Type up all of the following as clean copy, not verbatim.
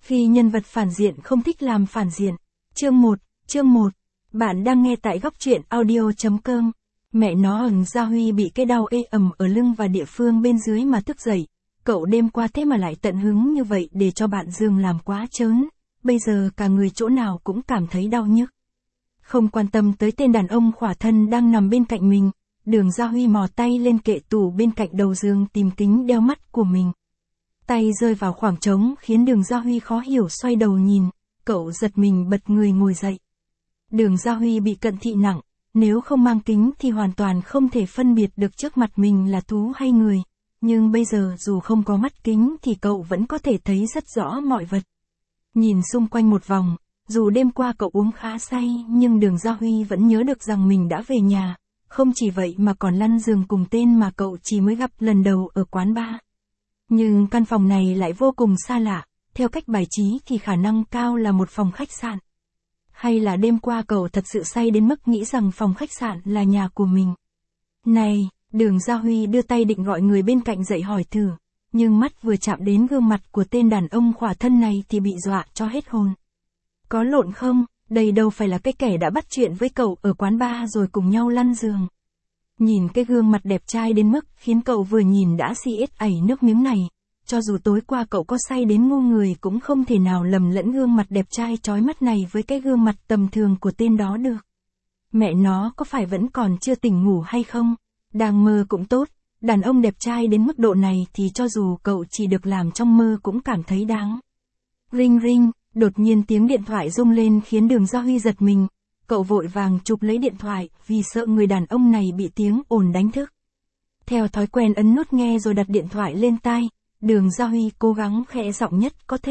Khi nhân vật phản diện không thích làm phản diện. Chương 1. Bạn đang nghe tại góc truyện audio.com. Mẹ nó Gia Huy bị cái đau ê ẩm ở lưng và địa phương bên dưới mà thức dậy. Cậu đêm qua thế mà lại tận hứng như vậy để cho bạn giường làm quá trớn. Bây giờ cả người chỗ nào cũng cảm thấy đau nhức. Không quan tâm tới tên đàn ông khỏa thân đang nằm bên cạnh mình, Đường Gia Huy mò tay lên kệ tủ bên cạnh đầu giường tìm kính đeo mắt của mình. Tay rơi vào khoảng trống khiến Đường Gia Huy khó hiểu xoay đầu nhìn, cậu giật mình bật người ngồi dậy. Đường Gia Huy bị cận thị nặng, nếu không mang kính thì hoàn toàn không thể phân biệt được trước mặt mình là thú hay người, nhưng bây giờ dù không có mắt kính thì cậu vẫn có thể thấy rất rõ mọi vật. Nhìn xung quanh một vòng, dù đêm qua cậu uống khá say nhưng Đường Gia Huy vẫn nhớ được rằng mình đã về nhà, không chỉ vậy mà còn lăn giường cùng tên mà cậu chỉ mới gặp lần đầu ở quán bar. Nhưng căn phòng này lại vô cùng xa lạ, theo cách bài trí thì khả năng cao là một phòng khách sạn. Hay là đêm qua cậu thật sự say đến mức nghĩ rằng phòng khách sạn là nhà của mình. Này, Đường Gia Huy đưa tay định gọi người bên cạnh dậy hỏi thử, nhưng mắt vừa chạm đến gương mặt của tên đàn ông khỏa thân này thì bị dọa cho hết hồn. Có lộn không, đây đâu phải là cái kẻ đã bắt chuyện với cậu ở quán bar rồi cùng nhau lăn giường. Nhìn cái gương mặt đẹp trai đến mức khiến cậu vừa nhìn đã si ết ảy nước miếng này, cho dù tối qua cậu có say đến ngu người cũng không thể nào lầm lẫn gương mặt đẹp trai chói mắt này với cái gương mặt tầm thường của tên đó được. Mẹ nó có phải vẫn còn chưa tỉnh ngủ hay không? Đang mơ cũng tốt, đàn ông đẹp trai đến mức độ này thì cho dù cậu chỉ được làm trong mơ cũng cảm thấy đáng. Ring ring, đột nhiên tiếng điện thoại rung lên khiến Đường Gia Huy giật mình. Cậu vội vàng chụp lấy điện thoại vì sợ người đàn ông này bị tiếng ồn đánh thức. Theo thói quen ấn nút nghe rồi đặt điện thoại lên tai, Đường Gia Huy cố gắng khẽ giọng nhất có thể.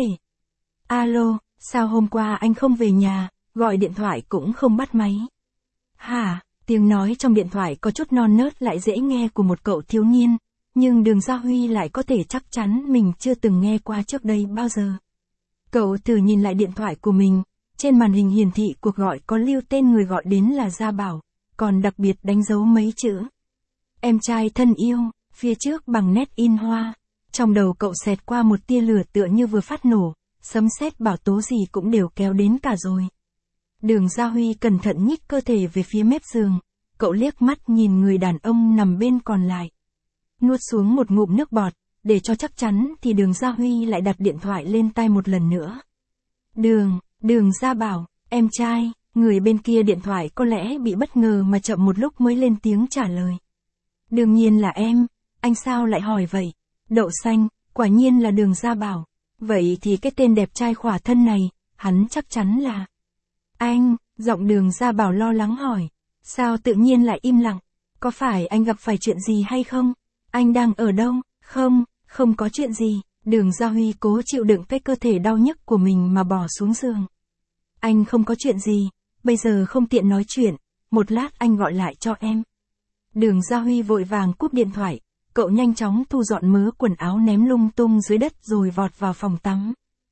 Alo, sao hôm qua anh không về nhà, gọi điện thoại cũng không bắt máy. Hả, tiếng nói trong điện thoại có chút non nớt lại dễ nghe của một cậu thiếu niên, nhưng Đường Gia Huy lại có thể chắc chắn mình chưa từng nghe qua trước đây bao giờ. Cậu thử nhìn lại điện thoại của mình. Trên màn hình hiển thị cuộc gọi có lưu tên người gọi đến là Gia Bảo, còn đặc biệt đánh dấu mấy chữ. Em trai thân yêu, phía trước bằng nét in hoa. Trong đầu cậu xẹt qua một tia lửa tựa như vừa phát nổ, sấm sét bảo tố gì cũng đều kéo đến cả rồi. Đường Gia Huy cẩn thận nhích cơ thể về phía mép giường, cậu liếc mắt nhìn người đàn ông nằm bên còn lại. Nuốt xuống một ngụm nước bọt, để cho chắc chắn thì Đường Gia Huy lại đặt điện thoại lên tai một lần nữa. Đường Gia Bảo, em trai, người bên kia điện thoại có lẽ bị bất ngờ mà chậm một lúc mới lên tiếng trả lời. Đương nhiên là em, anh sao lại hỏi vậy? Đậu xanh, quả nhiên là Đường Gia Bảo. Vậy thì cái tên đẹp trai khỏa thân này, hắn chắc chắn là... Anh, giọng Đường Gia Bảo lo lắng hỏi. Sao tự nhiên lại im lặng? Có phải anh gặp phải chuyện gì hay không? Anh đang ở đâu? Không có chuyện gì. Đường Gia Huy cố chịu đựng cái cơ thể đau nhức của mình mà bỏ xuống giường. Anh không có chuyện gì, bây giờ không tiện nói chuyện, một lát anh gọi lại cho em. Đường Gia Huy vội vàng cúp điện thoại, cậu nhanh chóng thu dọn mớ quần áo ném lung tung dưới đất rồi vọt vào phòng tắm.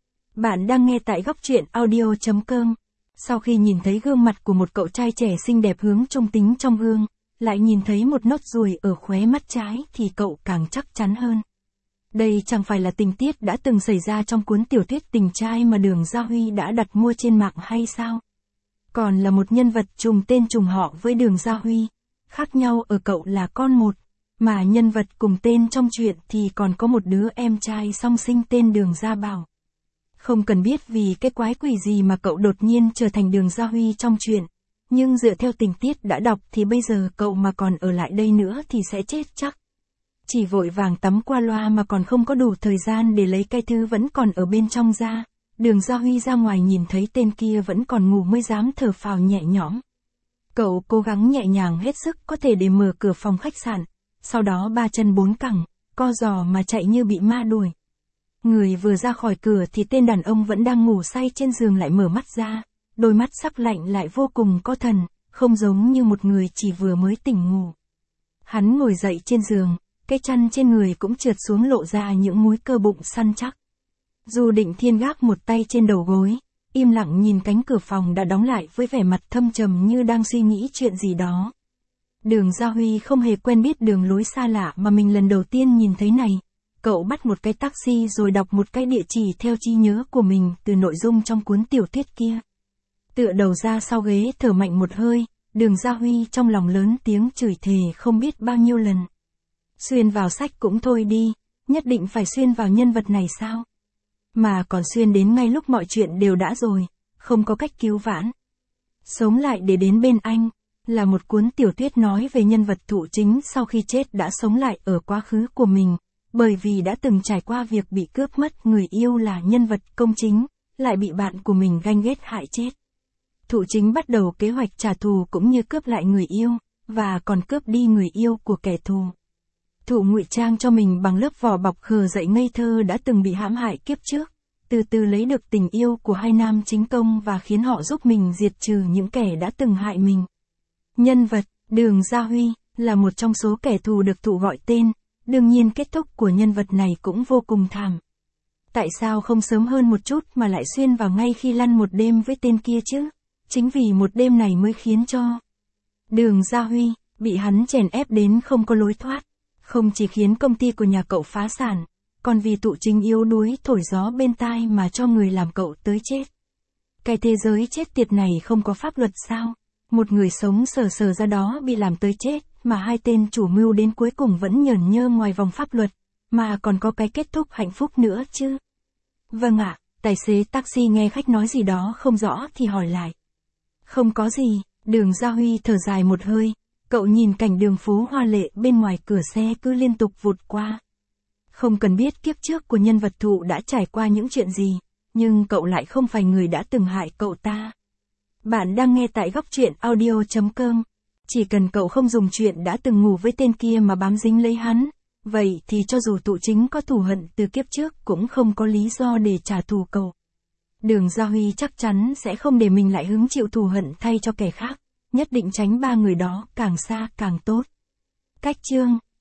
Bạn đang nghe tại góc truyện audio.com. Sau khi nhìn thấy gương mặt của một cậu trai trẻ xinh đẹp hướng trung tính trong gương, lại nhìn thấy một nốt ruồi ở khóe mắt trái thì cậu càng chắc chắn hơn. Đây chẳng phải là tình tiết đã từng xảy ra trong cuốn tiểu thuyết tình trai mà Đường Gia Huy đã đặt mua trên mạng hay sao? Còn là một nhân vật trùng tên trùng họ với Đường Gia Huy. Khác nhau ở cậu là con một, mà nhân vật cùng tên trong truyện thì còn có một đứa em trai song sinh tên Đường Gia Bảo. Không cần biết vì cái quái quỷ gì mà cậu đột nhiên trở thành Đường Gia Huy trong truyện, nhưng dựa theo tình tiết đã đọc thì bây giờ cậu mà còn ở lại đây nữa thì sẽ chết chắc. Chỉ vội vàng tắm qua loa mà còn không có đủ thời gian để lấy cái thứ vẫn còn ở bên trong ra. Đường Gia Huy ra ngoài nhìn thấy tên kia vẫn còn ngủ mới dám thở phào nhẹ nhõm. Cậu cố gắng nhẹ nhàng hết sức có thể để mở cửa phòng khách sạn, sau đó ba chân bốn cẳng, co giò mà chạy như bị ma đuổi. Người vừa ra khỏi cửa thì tên đàn ông vẫn đang ngủ say trên giường lại mở mắt ra, đôi mắt sắc lạnh lại vô cùng có thần, không giống như một người chỉ vừa mới tỉnh ngủ. Hắn ngồi dậy trên giường. Cái chăn trên người cũng trượt xuống lộ ra những múi cơ bụng săn chắc. Du Định Thiên gác một tay trên đầu gối, im lặng nhìn cánh cửa phòng đã đóng lại với vẻ mặt thâm trầm như đang suy nghĩ chuyện gì đó. Đường Gia Huy không hề quen biết đường lối xa lạ mà mình lần đầu tiên nhìn thấy này. Cậu bắt một cái taxi rồi đọc một cái địa chỉ theo trí nhớ của mình từ nội dung trong cuốn tiểu thuyết kia. Tựa đầu ra sau ghế thở mạnh một hơi, Đường Gia Huy trong lòng lớn tiếng chửi thề không biết bao nhiêu lần. Xuyên vào sách cũng thôi đi, nhất định phải xuyên vào nhân vật này sao? Mà còn xuyên đến ngay lúc mọi chuyện đều đã rồi, không có cách cứu vãn. Sống lại để đến bên anh, là một cuốn tiểu thuyết nói về nhân vật Thụ Chính sau khi chết đã sống lại ở quá khứ của mình, bởi vì đã từng trải qua việc bị cướp mất người yêu là nhân vật công chính, lại bị bạn của mình ganh ghét hại chết. Thụ Chính bắt đầu kế hoạch trả thù cũng như cướp lại người yêu, và còn cướp đi người yêu của kẻ thù. Thụ ngụy trang cho mình bằng lớp vỏ bọc khờ dại ngây thơ đã từng bị hãm hại kiếp trước, từ từ lấy được tình yêu của hai nam chính công và khiến họ giúp mình diệt trừ những kẻ đã từng hại mình. Nhân vật, Đường Gia Huy, là một trong số kẻ thù được Thụ gọi tên, đương nhiên kết thúc của nhân vật này cũng vô cùng thảm. Tại sao không sớm hơn một chút mà lại xuyên vào ngay khi lăn một đêm với tên kia chứ? Chính vì một đêm này mới khiến cho Đường Gia Huy bị hắn chèn ép đến không có lối thoát. Không chỉ khiến công ty của nhà cậu phá sản, còn vì Thụ Chính yếu đuối thổi gió bên tai mà cho người làm cậu tới chết. Cái thế giới chết tiệt này không có pháp luật sao? Một người sống sờ sờ ra đó bị làm tới chết, mà hai tên chủ mưu đến cuối cùng vẫn nhởn nhơ ngoài vòng pháp luật, mà còn có cái kết thúc hạnh phúc nữa chứ. Vâng ạ, tài xế taxi nghe khách nói gì đó không rõ thì hỏi lại. Không có gì, Đường Gia Huy thở dài một hơi, cậu nhìn cảnh đường phố hoa lệ bên ngoài cửa xe cứ liên tục vụt qua. Không cần biết kiếp trước của nhân vật Thụ đã trải qua những chuyện gì, nhưng cậu lại không phải người đã từng hại cậu ta. Bạn đang nghe tại góc truyện audio.com. Chỉ cần cậu không dùng chuyện đã từng ngủ với tên kia mà bám dính lấy hắn, vậy thì cho dù Thụ Chính có thù hận từ kiếp trước cũng không có lý do để trả thù cậu. Đường Gia Huy chắc chắn sẽ không để mình lại hứng chịu thù hận thay cho kẻ khác, nhất định tránh ba người đó càng xa càng tốt. Cách chương